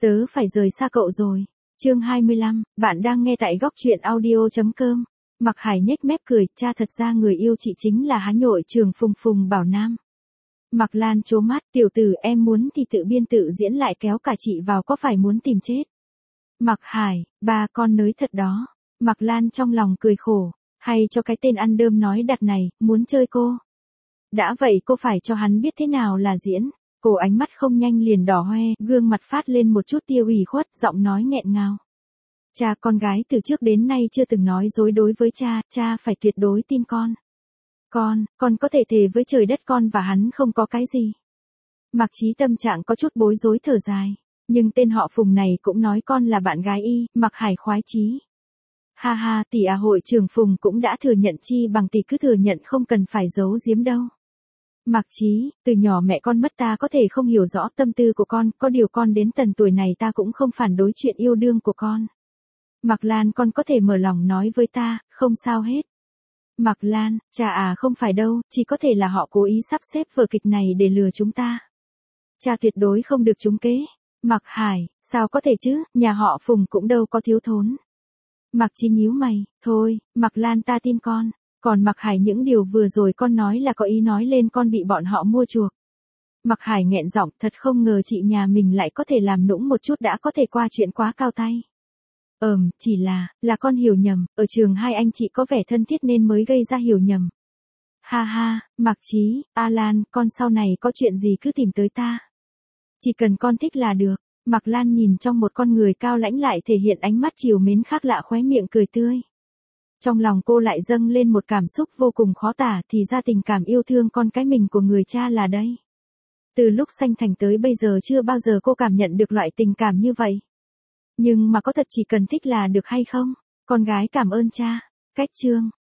Tớ phải rời xa cậu rồi. Chương 25, bạn đang nghe tại góc truyện audio.com. Mặc Hải nhếch mép cười, cha thật ra người yêu chị chính là há nhội trường Phùng Phùng Bảo Nam. Mặc Lan trố mắt, tiểu tử em muốn thì tự biên tự diễn lại kéo cả chị vào có phải muốn tìm chết. Mặc Hải, ba con nới thật đó. Mặc Lan trong lòng cười khổ, hay cho cái tên ăn đơm nói đặt này, muốn chơi cô. Đã vậy cô phải cho hắn biết thế nào là diễn. Cô ánh mắt không nhanh liền đỏ hoe, gương mặt phát lên một chút tia ủy khuất, giọng nói nghẹn ngào. Cha con gái từ trước đến nay chưa từng nói dối đối với cha phải tuyệt đối tin con. Con có thể thề với trời đất con và hắn không có cái gì. Mạc Chí tâm trạng có chút bối rối thở dài, nhưng tên họ Phùng này cũng nói con là bạn gái y, Mạc Hải khoái chí. Ha ha, tỷ à, hội trưởng Phùng cũng đã thừa nhận, chi bằng tỷ cứ thừa nhận, không cần phải giấu giếm đâu. Mạc Chí, từ nhỏ mẹ con mất, ta có thể không hiểu rõ tâm tư của con, có điều con đến tận tuổi này ta cũng không phản đối chuyện yêu đương của con. Mạc Lan, con có thể mở lòng nói với ta, không sao hết. Mạc Lan, cha à, không phải đâu, chỉ có thể là họ cố ý sắp xếp vở kịch này để lừa chúng ta. Cha tuyệt đối không được trúng kế. Mạc Hải, sao có thể chứ, nhà họ Phùng cũng đâu có thiếu thốn. Mạc Chí nhíu mày, thôi, Mạc Lan ta tin con. Còn Mạc Hải, những điều vừa rồi con nói là có ý nói lên con bị bọn họ mua chuộc. Mạc Hải nghẹn giọng, thật không ngờ chị nhà mình lại có thể làm nũng một chút đã có thể qua chuyện quá cao tay. Chỉ là con hiểu nhầm, ở trường hai anh chị có vẻ thân thiết nên mới gây ra hiểu nhầm. Ha ha, Mạc Chí, A Lan, con sau này có chuyện gì cứ tìm tới ta. Chỉ cần con thích là được. Mạc Lan nhìn trong một con người cao lãnh lại thể hiện ánh mắt trìu mến khác lạ, khóe miệng cười tươi. Trong lòng cô lại dâng lên một cảm xúc vô cùng khó tả, thì ra tình cảm yêu thương con cái mình của người cha là đây. Từ lúc sanh thành tới bây giờ chưa bao giờ cô cảm nhận được loại tình cảm như vậy. Nhưng mà có thật chỉ cần thích là được hay không? Con gái cảm ơn cha. Cách chương.